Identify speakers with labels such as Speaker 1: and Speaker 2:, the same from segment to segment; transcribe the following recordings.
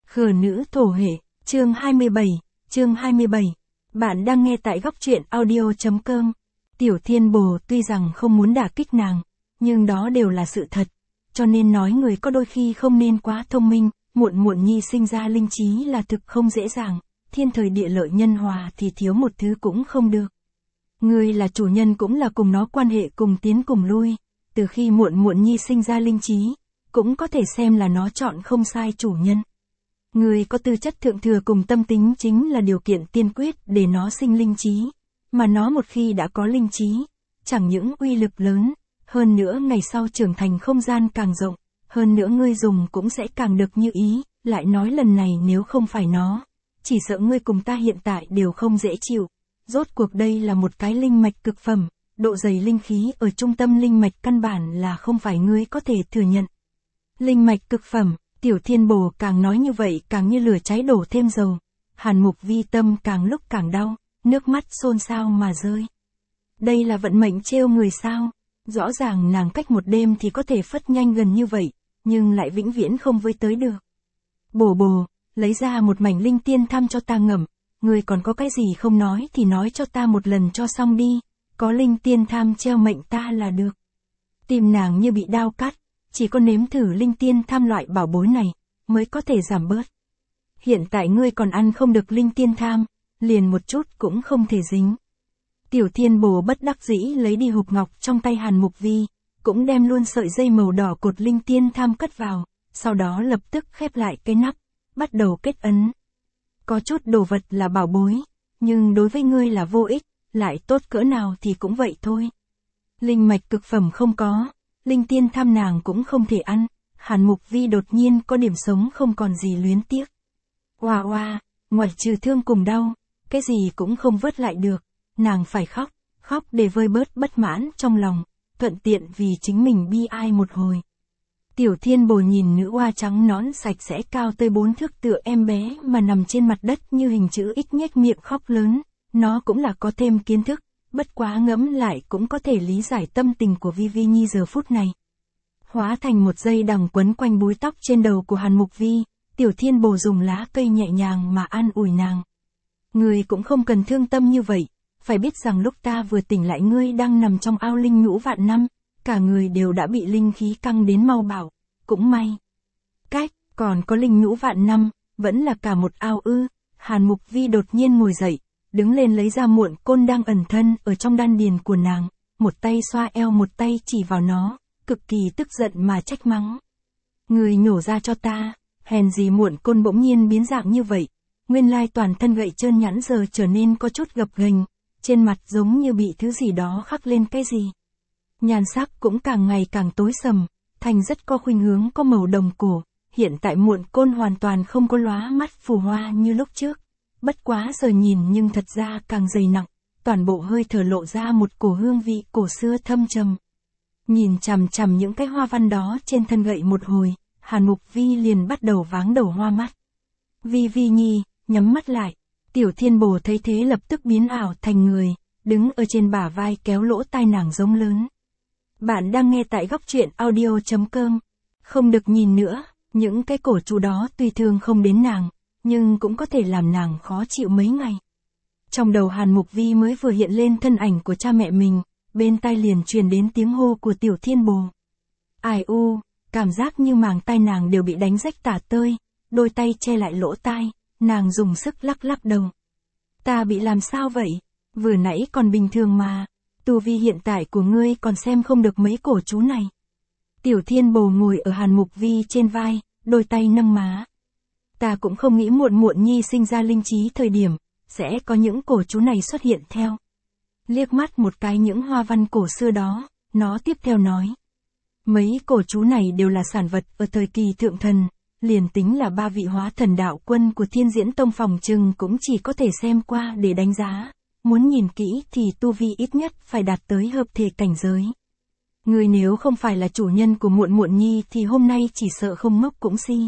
Speaker 1: Khờ nữ thổ hệ, chương 27. Bạn đang nghe tại góc truyện audio.com. Tiểu Thiên Bồ tuy rằng không muốn đả kích nàng, nhưng đó đều là sự thật. Cho nên nói người có đôi khi không nên quá thông minh, muộn nhi sinh ra linh trí là thực không dễ dàng, thiên thời địa lợi nhân hòa thì thiếu một thứ cũng không được. Người là chủ nhân cũng là cùng nó quan hệ cùng tiến cùng lui, từ khi muộn nhi sinh ra linh trí, cũng có thể xem là nó chọn không sai chủ nhân. Người có tư chất thượng thừa cùng tâm tính chính là điều kiện tiên quyết để nó sinh linh trí, mà nó một khi đã có linh trí, chẳng những uy lực lớn, hơn nữa ngày sau trưởng thành không gian càng rộng, hơn nữa ngươi dùng cũng sẽ càng được như ý, lại nói lần này nếu không phải nó, chỉ sợ ngươi cùng ta hiện tại đều không dễ chịu. Rốt cuộc đây là một cái linh mạch cực phẩm, độ dày linh khí ở trung tâm linh mạch căn bản là không phải ngươi có thể thừa nhận. Linh mạch cực phẩm, Tiểu Thiên Bồ càng nói như vậy càng như lửa cháy đổ thêm dầu. Hàn Mục Vi tâm càng lúc càng đau, nước mắt xôn xao mà rơi. Đây là vận mệnh trêu người sao? Rõ ràng nàng cách một đêm thì có thể phất nhanh gần như vậy, nhưng lại vĩnh viễn không với tới được. Bồ, lấy ra một mảnh linh tiên tham cho ta ngậm, ngươi còn có cái gì không nói thì nói cho ta một lần cho xong đi, có linh tiên tham treo mệnh ta là được. Tim nàng như bị đao cắt, chỉ có nếm thử linh tiên tham loại bảo bối này, mới có thể giảm bớt. Hiện tại ngươi còn ăn không được linh tiên tham, liền một chút cũng không thể dính. Tiểu Thiên Bồ bất đắc dĩ lấy đi hộp ngọc trong tay Hàn Mục Vi, cũng đem luôn sợi dây màu đỏ cột linh tiên tham cất vào, sau đó lập tức khép lại cái nắp, bắt đầu kết ấn. Có chút đồ vật là bảo bối, nhưng đối với ngươi là vô ích, lại tốt cỡ nào thì cũng vậy thôi. Linh mạch cực phẩm không có, linh tiên tham nàng cũng không thể ăn, Hàn Mục Vi đột nhiên có điểm sống không còn gì luyến tiếc. Oa, ngoài trừ thương cùng đau, cái gì cũng không vớt lại được, nàng phải khóc để vơi bớt bất mãn trong lòng, thuận tiện vì chính mình bi ai một hồi. Tiểu Thiên Bồ nhìn nữ oa trắng nõn sạch sẽ cao tới 4 thước tựa em bé mà nằm trên mặt đất như hình chữ X nhếch miệng khóc lớn, nó cũng là có thêm kiến thức, bất quá ngẫm lại cũng có thể lý giải tâm tình của Vi Nhi giờ phút này. Hóa thành một dây đằng quấn quanh búi tóc trên đầu của Hàn Mục Vi, Tiểu Thiên Bồ dùng lá cây nhẹ nhàng mà an ủi nàng. Ngươi cũng không cần thương tâm như vậy, phải biết rằng lúc ta vừa tỉnh lại ngươi đang nằm trong ao linh nhũ vạn năm, cả người đều đã bị linh khí căng đến mau bảo, cũng may. Còn có linh nhũ vạn năm, vẫn là cả một ao ư. Hàn Mục Vi đột nhiên ngồi dậy, đứng lên lấy ra muộn côn đang ẩn thân ở trong đan điền của nàng, một tay xoa eo một tay chỉ vào nó, cực kỳ tức giận mà trách mắng. Người nhổ ra cho ta, hèn gì muộn côn bỗng nhiên biến dạng như vậy, nguyên lai toàn thân gậy trơn nhẵn giờ trở nên có chút gập ghềnh, trên mặt giống như bị thứ gì đó khắc lên cái gì. Nhan sắc cũng càng ngày càng tối sầm, thành rất có khuynh hướng có màu đồng cổ, hiện tại muộn côn hoàn toàn không có lóa mắt phù hoa như lúc trước. Bất quá giờ nhìn nhưng thật ra càng dày nặng, toàn bộ hơi thở lộ ra một cổ hương vị cổ xưa thâm trầm. Nhìn chằm chằm những cái hoa văn đó trên thân gậy một hồi, Hàn Mục Vi liền bắt đầu váng đầu hoa mắt. Vi Nhi, nhắm mắt lại, Tiểu Thiên Bồ thấy thế lập tức biến ảo thành người, đứng ở trên bả vai kéo lỗ tai nàng giống lớn. Bạn đang nghe tại góc truyện audio.com, không được nhìn nữa, những cái cổ chú đó tuy thương không đến nàng, nhưng cũng có thể làm nàng khó chịu mấy ngày. Trong đầu Hàn Mục Vi mới vừa hiện lên thân ảnh của cha mẹ mình, bên tai liền truyền đến tiếng hô của Tiểu Thiên Bồ. Ai u, cảm giác như màng tai nàng đều bị đánh rách tả tơi, đôi tay che lại lỗ tai, nàng dùng sức lắc đầu. Ta bị làm sao vậy? Vừa nãy còn bình thường mà, tu vi hiện tại của ngươi còn xem không được mấy cổ chú này. Tiểu Thiên Bồ ngồi ở Hàn Mục Vi trên vai, đôi tay nâng má. Ta cũng không nghĩ muộn nhi sinh ra linh trí thời điểm, sẽ có những cổ chú này xuất hiện theo. Liếc mắt một cái những hoa văn cổ xưa đó, nó tiếp theo nói. Mấy cổ chú này đều là sản vật ở thời kỳ thượng thần, liền tính là 3 vị hóa thần đạo quân của Thiên Diễn Tông phòng trừng cũng chỉ có thể xem qua để đánh giá, muốn nhìn kỹ thì tu vi ít nhất phải đạt tới hợp thể cảnh giới. Người nếu không phải là chủ nhân của muộn nhi thì hôm nay chỉ sợ không ngốc cũng si.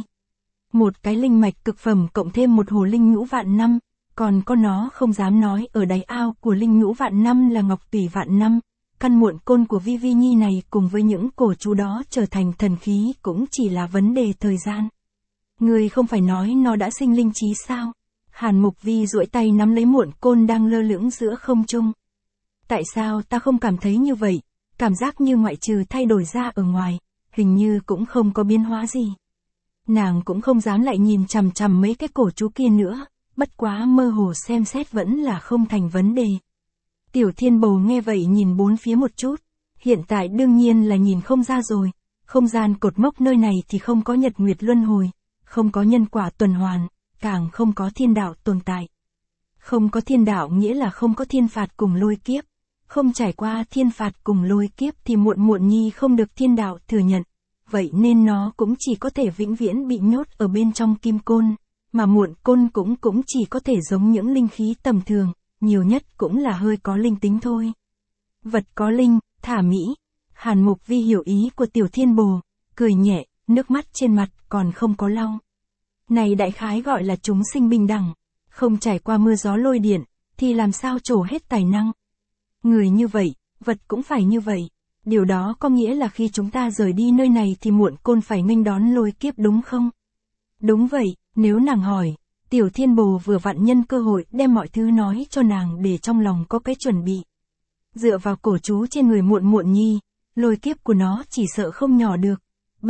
Speaker 1: Một cái linh mạch cực phẩm cộng thêm một hồ linh nhũ vạn năm, còn có nó không dám nói ở đáy ao của linh nhũ vạn năm là ngọc tùy vạn năm, căn muộn côn của Vi Nhi này cùng với những cổ chú đó trở thành thần khí cũng chỉ là vấn đề thời gian. Ngươi không phải nói nó đã sinh linh trí sao? Hàn Mục Vi duỗi tay nắm lấy muộn côn đang lơ lửng giữa không trung. Tại sao ta không cảm thấy như vậy? Cảm giác như ngoại trừ thay đổi ra ở ngoài, hình như cũng không có biến hóa gì. Nàng cũng không dám lại nhìn chằm chằm mấy cái cổ chú kia nữa, bất quá mơ hồ xem xét vẫn là không thành vấn đề. Tiểu Thiên Bồ nghe vậy nhìn bốn phía một chút, hiện tại đương nhiên là nhìn không ra rồi, không gian cột mốc nơi này thì không có nhật nguyệt luân hồi, không có nhân quả tuần hoàn, càng không có thiên đạo tồn tại. Không có thiên đạo nghĩa là không có thiên phạt cùng lôi kiếp, không trải qua thiên phạt cùng lôi kiếp thì muộn nhi không được thiên đạo thừa nhận, vậy nên nó cũng chỉ có thể vĩnh viễn bị nhốt ở bên trong kim côn, mà muộn côn cũng chỉ có thể giống những linh khí tầm thường, nhiều nhất cũng là hơi có linh tính thôi. Vật có linh, thả mỹ. Hàn Mục Vi hiểu ý của Tiểu Thiên Bồ, cười nhẹ, nước mắt trên mặt còn không có lau. Này đại khái gọi là chúng sinh bình đẳng, không trải qua mưa gió lôi điện, thì làm sao trổ hết tài năng. Người như vậy, vật cũng phải như vậy. Điều đó có nghĩa là khi chúng ta rời đi nơi này thì muộn côn phải nghênh đón lôi kiếp đúng không? Đúng vậy, nếu nàng hỏi, Tiểu Thiên Bồ vừa vặn nhân cơ hội đem mọi thứ nói cho nàng để trong lòng có cái chuẩn bị. Dựa vào cổ chú trên người muộn nhi, lôi kiếp của nó chỉ sợ không nhỏ được,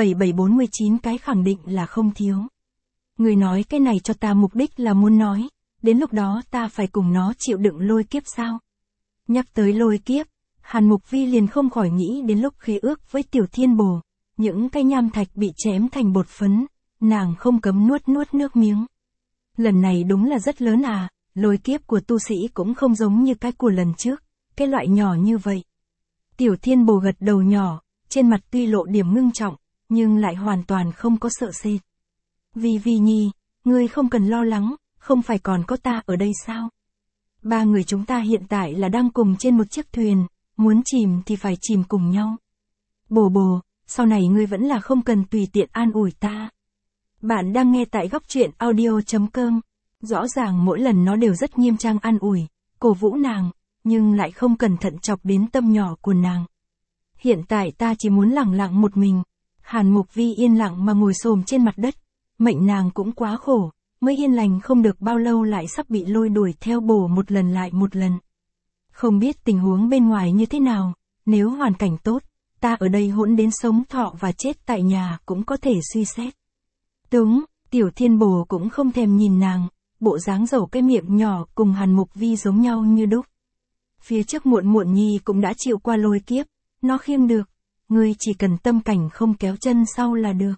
Speaker 1: 7749 cái khẳng định là không thiếu. Người nói cái này cho ta mục đích là muốn nói, đến lúc đó ta phải cùng nó chịu đựng lôi kiếp sao? Nhắc tới lôi kiếp, Hàn Mục Vi liền không khỏi nghĩ đến lúc khế ước với Tiểu Thiên Bồ, những cái nham thạch bị chém thành bột phấn, nàng không cấm nuốt nước miếng. Lần này đúng là rất lớn à, lôi kiếp của tu sĩ cũng không giống như cái của lần trước, cái loại nhỏ như vậy. Tiểu Thiên Bồ gật đầu nhỏ, trên mặt tuy lộ điểm ngưng trọng, nhưng lại hoàn toàn không có sợ sệt. Vi Nhi, ngươi không cần lo lắng, không phải còn có ta ở đây sao? Ba người chúng ta hiện tại là đang cùng trên một chiếc thuyền, muốn chìm thì phải chìm cùng nhau. Bồ, sau này ngươi vẫn là không cần tùy tiện an ủi ta. Bạn đang nghe tại góc truyện audio.com. Rõ ràng mỗi lần nó đều rất nghiêm trang an ủi, cổ vũ nàng, nhưng lại không cẩn thận chọc đến tâm nhỏ của nàng. Hiện tại ta chỉ muốn lặng lặng một mình. Hàn Mục Vi yên lặng mà ngồi xổm trên mặt đất, mệnh nàng cũng quá khổ, mới yên lành không được bao lâu lại sắp bị lôi đuổi theo bổ một lần lại một lần. Không biết tình huống bên ngoài như thế nào, nếu hoàn cảnh tốt, ta ở đây hỗn đến sống thọ và chết tại nhà cũng có thể suy xét. Đúng, Tiểu Thiên Bồ cũng không thèm nhìn nàng, bộ dáng dầu cái miệng nhỏ cùng Hàn Mục Vi giống nhau như đúc. Phía trước muộn nhi cũng đã chịu qua lôi kiếp, nó khiêng được, ngươi chỉ cần tâm cảnh không kéo chân sau là được.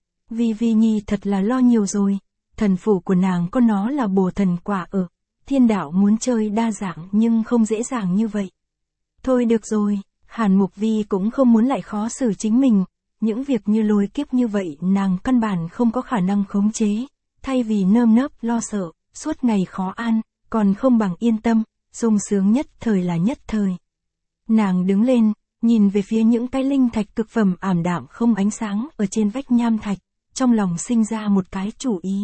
Speaker 1: Vi Nhi thật là lo nhiều rồi, thần phủ của nàng có nó là bồ thần quả ở, thiên đạo muốn chơi đa dạng nhưng không dễ dàng như vậy. Thôi được rồi, Hàn Mục Vi cũng không muốn lại khó xử chính mình, những việc như lôi kiếp như vậy nàng căn bản không có khả năng khống chế, thay vì nơm nớp lo sợ, suốt ngày khó an, còn không bằng yên tâm, sung sướng nhất thời là nhất thời. Nàng đứng lên, nhìn về phía những cái linh thạch cực phẩm ảm đạm không ánh sáng ở trên vách nham thạch, trong lòng sinh ra một cái chủ ý.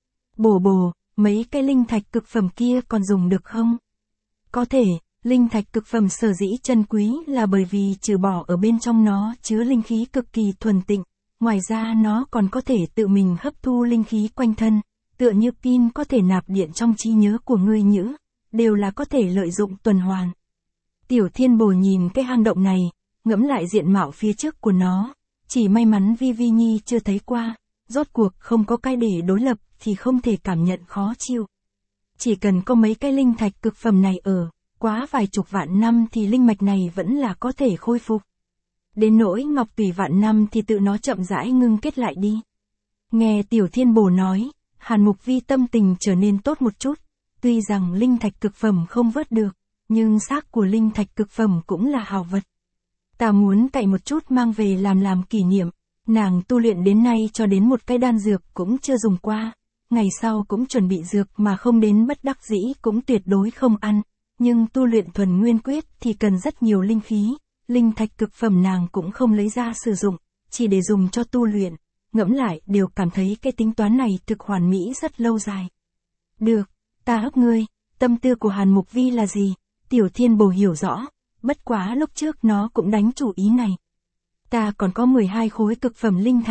Speaker 1: Bồ, mấy cái linh thạch cực phẩm kia còn dùng được không? Có thể, linh thạch cực phẩm sở dĩ chân quý là bởi vì trừ bỏ ở bên trong nó chứa linh khí cực kỳ thuần tịnh, ngoài ra nó còn có thể tự mình hấp thu linh khí quanh thân, tựa như pin có thể nạp điện trong trí nhớ của ngươi nhữ, đều là có thể lợi dụng tuần hoàn. Tiểu Thiên Bồ nhìn cái hang động này, ngẫm lại diện mạo phía trước của nó, chỉ may mắn Vi Nhi chưa thấy qua, rốt cuộc không có cái để đối lập thì không thể cảm nhận khó chịu. Chỉ cần có mấy cái linh thạch cực phẩm này ở, quá vài chục vạn năm thì linh mạch này vẫn là có thể khôi phục. Đến nỗi ngọc tùy vạn năm thì tự nó chậm rãi ngưng kết lại đi. Nghe Tiểu Thiên Bồ nói, Hàn Mục Vi tâm tình trở nên tốt một chút, tuy rằng linh thạch cực phẩm không vớt được, nhưng xác của linh thạch cực phẩm cũng là hào vật. Ta muốn cậy một chút mang về làm kỷ niệm, nàng tu luyện đến nay cho đến một cái đan dược cũng chưa dùng qua, ngày sau cũng chuẩn bị dược mà không đến bất đắc dĩ cũng tuyệt đối không ăn, nhưng tu luyện thuần nguyên quyết thì cần rất nhiều linh khí, linh thạch cực phẩm nàng cũng không lấy ra sử dụng, chỉ để dùng cho tu luyện, ngẫm lại đều cảm thấy cái tính toán này thực hoàn mỹ rất lâu dài. Được, ta hấp ngươi, tâm tư của Hàn Mục Vi là gì? Tiểu Thiên Bồ hiểu rõ, bất quá lúc trước nó cũng đánh chủ ý này. Ta còn có 12 khối cực phẩm linh thạch,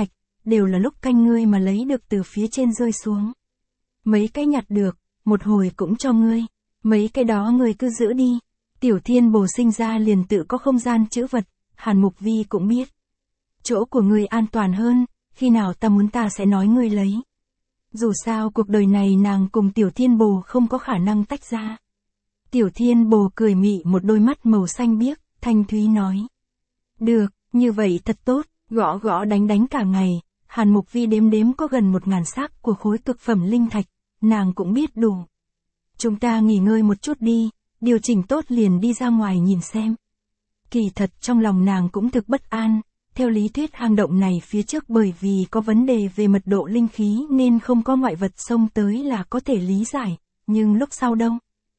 Speaker 1: đều là lúc canh ngươi mà lấy được từ phía trên rơi xuống. Mấy cái nhặt được, một hồi cũng cho ngươi, mấy cái đó ngươi cứ giữ đi. Tiểu Thiên Bồ sinh ra liền tự có không gian trữ vật, Hàn Mục Vi cũng biết. Chỗ của ngươi an toàn hơn, khi nào ta muốn ta sẽ nói ngươi lấy. Dù sao cuộc đời này nàng cùng Tiểu Thiên Bồ không có khả năng tách ra. Tiểu Thiên Bồ cười mị một đôi mắt màu xanh biếc, thanh thúy nói. Được, như vậy thật tốt, gõ gõ đánh đánh cả ngày, Hàn Mục Vi đếm đếm có gần 1000 xác của khối cực phẩm linh thạch, nàng cũng biết đủ. Chúng ta nghỉ ngơi một chút đi, điều chỉnh tốt liền đi ra ngoài nhìn xem. Kỳ thật trong lòng nàng cũng thực bất an, theo lý thuyết hang động này phía trước bởi vì có vấn đề về mật độ linh khí nên không có ngoại vật xông tới là có thể lý giải, nhưng lúc sau đâu?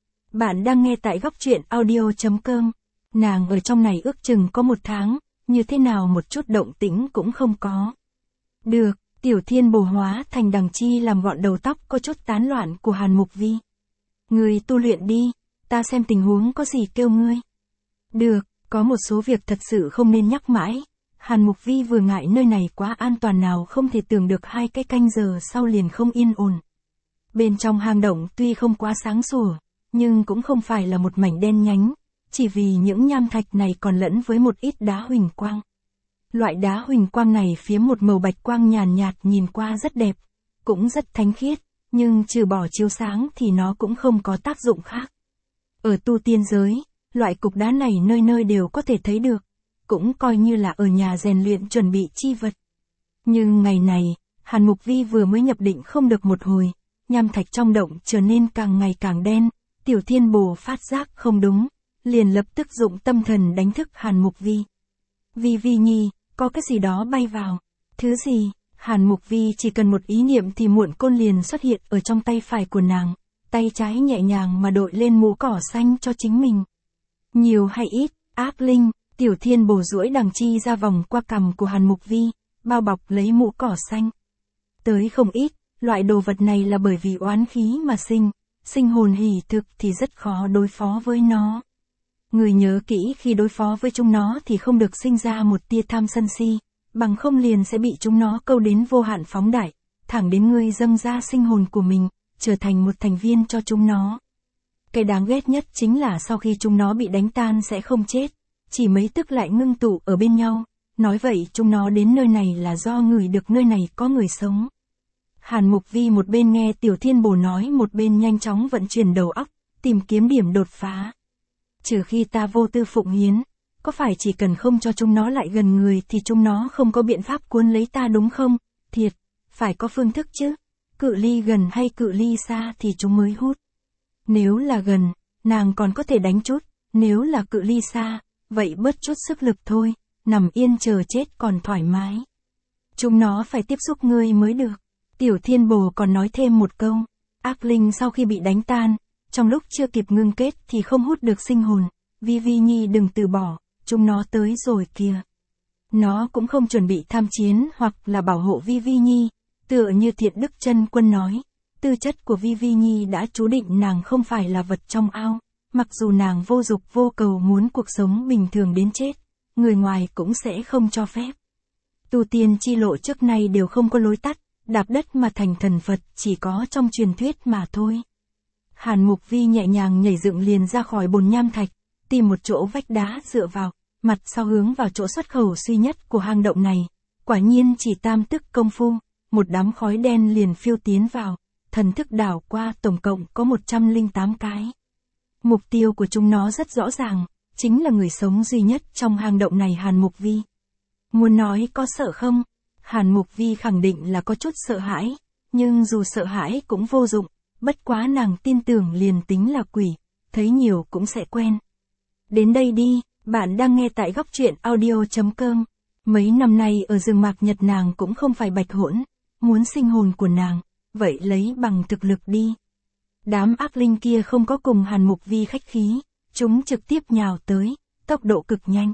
Speaker 1: Bạn đang nghe tại góc truyện audio.com, nàng ở trong này ước chừng có 1 tháng, như thế nào một chút động tĩnh cũng không có. Được, Tiểu Thiên Bồ hóa thành đằng chi làm gọn đầu tóc có chút tán loạn của Hàn Mục Vi. Ngươi tu luyện đi, ta xem tình huống có gì kêu ngươi. Được, có một số việc thật sự không nên nhắc mãi. Hàn Mục Vi vừa ngại nơi này quá an toàn nào không thể tưởng được 2 cái canh giờ sau liền không yên ổn. Bên trong hang động tuy không quá sáng sủa, nhưng cũng không phải là một mảnh đen nhánh, chỉ vì những nham thạch này còn lẫn với một ít đá huỳnh quang. Loại đá huỳnh quang này phiếm một màu bạch quang nhàn nhạt nhìn qua rất đẹp, cũng rất thánh khiết, nhưng trừ bỏ chiếu sáng thì nó cũng không có tác dụng khác. Ở tu tiên giới, loại cục đá này nơi nơi đều có thể thấy được, cũng coi như là ở nhà rèn luyện chuẩn bị chi vật. Nhưng ngày này, Hàn Mục Vi vừa mới nhập định không được một hồi, nham thạch trong động trở nên càng ngày càng đen, Tiểu Thiên Bồ phát giác không đúng, liền lập tức dụng tâm thần đánh thức Hàn Mục Vi. Vi Vi nhi, có cái gì đó bay vào. Thứ gì? Hàn Mục Vi chỉ cần một ý niệm thì muộn côn liền xuất hiện ở trong tay phải của nàng, tay trái nhẹ nhàng mà đội lên mũ cỏ xanh cho chính mình. Nhiều hay ít, ác linh, Tiểu Thiên Bồ duỗi đằng chi ra vòng qua cằm của Hàn Mục Vi, bao bọc lấy mũ cỏ xanh. Tới không ít, loại đồ vật này là bởi vì oán khí mà sinh hồn hỉ thực thì rất khó đối phó với nó. Người nhớ kỹ khi đối phó với chúng nó thì không được sinh ra một tia tham sân si, bằng không liền sẽ bị chúng nó câu đến vô hạn phóng đại, thẳng đến ngươi dâng ra sinh hồn của mình, trở thành một thành viên cho chúng nó. Cái đáng ghét nhất chính là sau khi chúng nó bị đánh tan sẽ không chết, chỉ mấy tức lại ngưng tụ ở bên nhau, nói vậy chúng nó đến nơi này là do ngửi được nơi này có người sống. Hàn Mục Vi một bên nghe Tiểu Thiên Bồ nói một bên nhanh chóng vận chuyển đầu óc, tìm kiếm điểm đột phá. Trừ khi ta vô tư phụng hiến, có phải chỉ cần không cho chúng nó lại gần người thì chúng nó không có biện pháp cuốn lấy ta đúng không? Thiệt, phải có phương thức chứ. Cự ly gần hay cự ly xa thì chúng mới hút. Nếu là gần, nàng còn có thể đánh chút, nếu là cự ly xa, vậy bớt chút sức lực thôi, nằm yên chờ chết còn thoải mái. Chúng nó phải tiếp xúc ngươi mới được. Tiểu Thiên Bồ còn nói thêm một câu, ác linh sau khi bị đánh tan, trong lúc chưa kịp ngưng kết thì không hút được sinh hồn, Vi Vi nhi đừng từ bỏ, chúng nó tới rồi kìa. Nó cũng không chuẩn bị tham chiến hoặc là bảo hộ Vi Vi nhi, tựa như Thiện Đức Chân Quân nói, tư chất của Vi Vi nhi đã chú định nàng không phải là vật trong ao, mặc dù nàng vô dục vô cầu muốn cuộc sống bình thường đến chết, người ngoài cũng sẽ không cho phép. Tu tiên chi lộ trước nay đều không có lối tắt, đạp đất mà thành thần Phật chỉ có trong truyền thuyết mà thôi. Hàn Mục Vi nhẹ nhàng nhảy dựng liền ra khỏi bồn nham thạch, tìm một chỗ vách đá dựa vào, mặt sau hướng vào chỗ xuất khẩu duy nhất của hang động này. Quả nhiên chỉ tam tức công phu, một đám khói đen liền phiêu tiến vào, thần thức đảo qua tổng cộng có 108 cái. Mục tiêu của chúng nó rất rõ ràng, chính là người sống duy nhất trong hang động này Hàn Mục Vi. Muốn nói có sợ không? Hàn Mục Vi khẳng định là có chút sợ hãi, nhưng dù sợ hãi cũng vô dụng, bất quá nàng tin tưởng liền tính là quỷ, thấy nhiều cũng sẽ quen. Đến đây đi, bạn đang nghe tại góc truyện audio.com. Mấy năm nay ở rừng Mạc Nhật nàng cũng không phải bạch hỗn, muốn sinh hồn của nàng, vậy lấy bằng thực lực đi. Đám ác linh kia không có cùng Hàn Mục Vi khách khí, chúng trực tiếp nhào tới, tốc độ cực nhanh.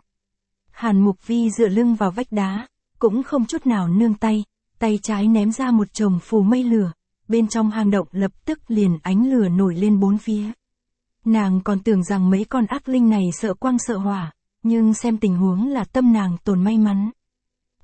Speaker 1: Hàn Mục Vi dựa lưng vào vách đá, cũng không chút nào nương tay, tay trái ném ra một chồng phù mây lửa, bên trong hang động lập tức liền ánh lửa nổi lên bốn phía. Nàng còn tưởng rằng mấy con ác linh này sợ quang sợ hỏa, nhưng xem tình huống là tâm nàng tồn may mắn.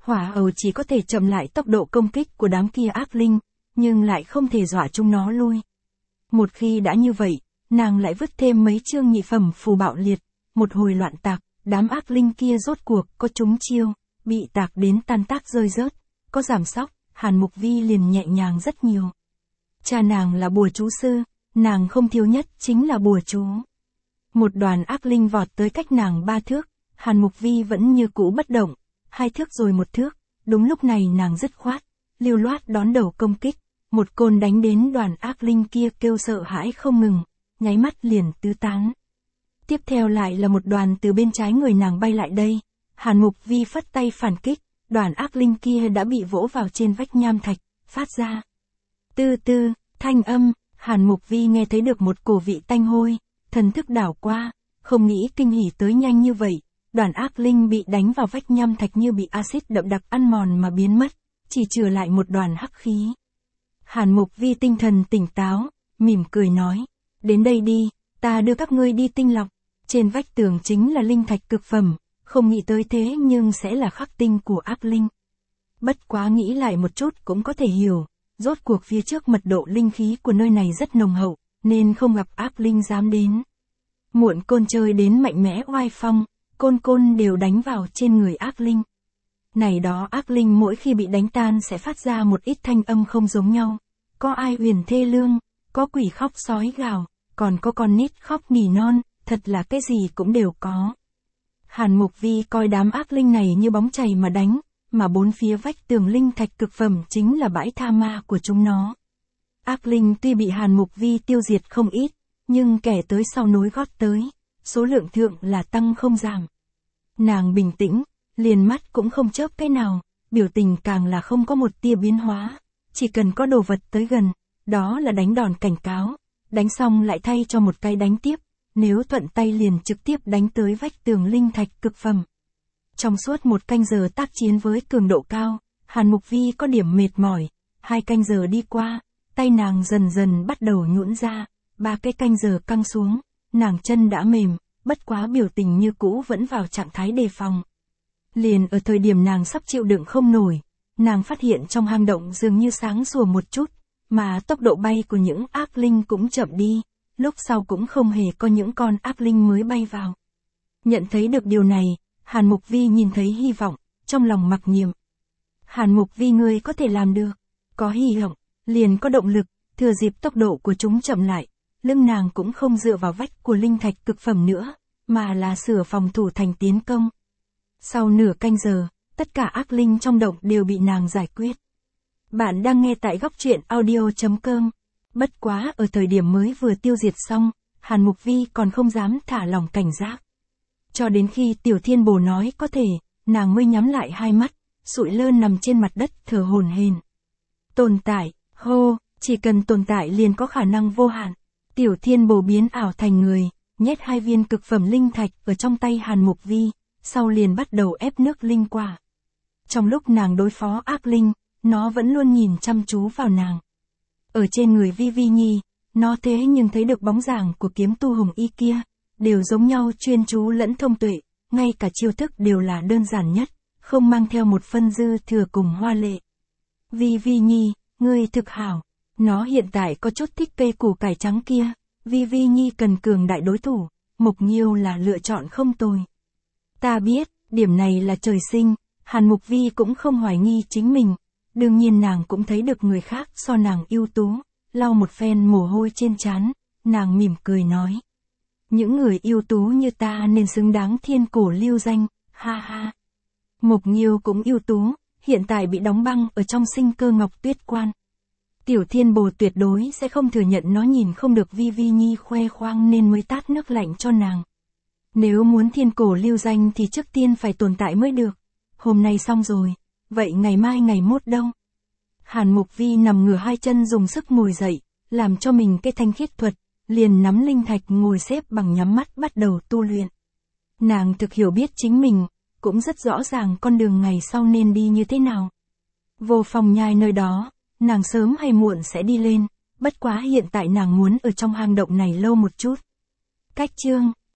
Speaker 1: Hỏa ầu chỉ có thể chậm lại tốc độ công kích của đám kia ác linh, nhưng lại không thể dọa chúng nó lui. Một khi đã như vậy, nàng lại vứt thêm mấy chương nhị phẩm phù bạo liệt, một hồi loạn tạc, đám ác linh kia rốt cuộc có trúng chiêu, bị tạc đến tan tác rơi rớt, có giảm sóc, Hàn Mục Vi liền nhẹ nhàng rất nhiều. Cha nàng là bùa chú sư, nàng không thiếu nhất chính là bùa chú. Một đoàn ác linh vọt tới cách nàng 3 thước, Hàn Mục Vi vẫn như cũ bất động, 2 thước rồi 1 thước, đúng lúc này nàng dứt khoát, lưu loát đón đầu công kích, một côn đánh đến đoàn ác linh kia kêu sợ hãi không ngừng, nháy mắt liền tứ tán. Tiếp theo lại là một đoàn từ bên trái người nàng bay lại đây, Hàn Mục Vi phất tay phản kích, đoàn ác linh kia đã bị vỗ vào trên vách nham thạch, phát ra tư tư, thanh âm, Hàn Mục Vi nghe thấy được một cổ vị tanh hôi, thần thức đảo qua, không nghĩ kinh hỉ tới nhanh như vậy, đoàn ác linh bị đánh vào vách nham thạch như bị axit đậm đặc ăn mòn mà biến mất, chỉ trừ lại một đoàn hắc khí. Hàn Mục Vi tinh thần tỉnh táo, mỉm cười nói, đến đây đi, ta đưa các ngươi đi tinh lọc, trên vách tường chính là linh thạch cực phẩm, không nghĩ tới thế nhưng sẽ là khắc tinh của ác linh. Bất quá nghĩ lại một chút cũng có thể hiểu, rốt cuộc phía trước mật độ linh khí của nơi này rất nồng hậu, nên không gặp ác linh dám đến. Muộn côn chơi đến mạnh mẽ oai phong, côn đều đánh vào trên người ác linh. Này đó ác linh mỗi khi bị đánh tan sẽ phát ra một ít thanh âm không giống nhau, có ai huyền thê lương, có quỷ khóc sói gào, còn có con nít khóc nỉ non, thật là cái gì cũng đều có. Hàn Mục Vi coi đám ác linh này như bóng chày mà đánh, mà bốn phía vách tường linh thạch cực phẩm chính là bãi tha ma của chúng nó. Ác linh tuy bị Hàn Mục Vi tiêu diệt không ít, nhưng kẻ tới sau nối gót tới, số lượng thượng là tăng không giảm. Nàng bình tĩnh, liền mắt cũng không chớp cái nào, biểu tình càng là không có một tia biến hóa, chỉ cần có đồ vật tới gần, đó là đánh đòn cảnh cáo, đánh xong lại thay cho một cái đánh tiếp, nếu thuận tay liền trực tiếp đánh tới vách tường linh thạch cực phẩm. Trong suốt 1 canh giờ tác chiến với cường độ cao, Hàn Mục Vi có điểm mệt mỏi, 2 canh giờ đi qua, tay nàng dần dần bắt đầu nhũn ra, 3 cái canh giờ căng xuống, nàng chân đã mềm, bất quá biểu tình như cũ vẫn vào trạng thái đề phòng. Liền ở thời điểm nàng sắp chịu đựng không nổi, nàng phát hiện trong hang động dường như sáng sủa một chút, mà tốc độ bay của những ác linh cũng chậm đi, lúc sau cũng không hề có những con ác linh mới bay vào. Nhận thấy được điều này, Hàn Mục Vi nhìn thấy hy vọng, trong lòng mặc niệm. Hàn Mục Vi ngươi có thể làm được, có hy vọng, liền có động lực, thừa dịp tốc độ của chúng chậm lại, lưng nàng cũng không dựa vào vách của linh thạch cực phẩm nữa, mà là sửa phòng thủ thành tiến công. Sau nửa canh giờ, tất cả ác linh trong động đều bị nàng giải quyết. Bạn đang nghe tại góc truyện audio.com. Bất quá ở thời điểm mới vừa tiêu diệt xong, Hàn Mục Vi còn không dám thả lỏng cảnh giác. Cho đến khi Tiểu Thiên Bồ nói có thể, nàng mới nhắm lại hai mắt, sụi lơ nằm trên mặt đất thở hổn hển. Tồn tại, hô, chỉ cần tồn tại liền có khả năng vô hạn. Tiểu Thiên Bồ biến ảo thành người, nhét 2 viên cực phẩm linh thạch ở trong tay Hàn Mục Vi, sau liền bắt đầu ép nước linh quả. Trong lúc nàng đối phó ác linh, nó vẫn luôn nhìn chăm chú vào nàng. Ở trên người Vi Vi Nhi, nó thế nhưng thấy được bóng dáng của kiếm tu hồng y kia, đều giống nhau chuyên chú lẫn thông tuệ, ngay cả chiêu thức đều là đơn giản nhất, không mang theo một phân dư thừa cùng hoa lệ. Vi Vi Nhi, ngươi thực hảo, nó hiện tại có chút thích cây củ cải trắng kia, Vi Vi Nhi cần cường đại đối thủ, Mục Nghiêu là lựa chọn không tồi. Ta biết, điểm này là trời sinh, Hàn Mục Vi cũng không hoài nghi chính mình, đương nhiên nàng cũng thấy được người khác so nàng ưu tú, lau một phen mồ hôi trên trán, nàng mỉm cười nói. Những người ưu tú như ta nên xứng đáng thiên cổ lưu danh, ha ha. Mục Nghiêu cũng ưu tú, hiện tại bị đóng băng ở trong Sinh Cơ Ngọc Tuyết Quan. Tiểu Thiên Bồ tuyệt đối sẽ không thừa nhận nó nhìn không được Vi Vi Nhi khoe khoang nên mới tát nước lạnh cho nàng. Nếu muốn thiên cổ lưu danh thì trước tiên phải tồn tại mới được. Hôm nay xong rồi, vậy ngày mai ngày mốt đâu? Hàn Mục Vi nằm ngửa 2 chân dùng sức ngồi dậy, làm cho mình cái thanh khiết thuật, liền nắm linh thạch ngồi xếp bằng nhắm mắt bắt đầu tu luyện. Nàng thực hiểu biết chính mình, cũng rất rõ ràng con đường ngày sau nên đi như thế nào. Vô Phong Nhai nơi đó, nàng sớm hay muộn sẽ đi lên, bất quá hiện tại nàng muốn ở trong hang động này lâu một chút. Cách chương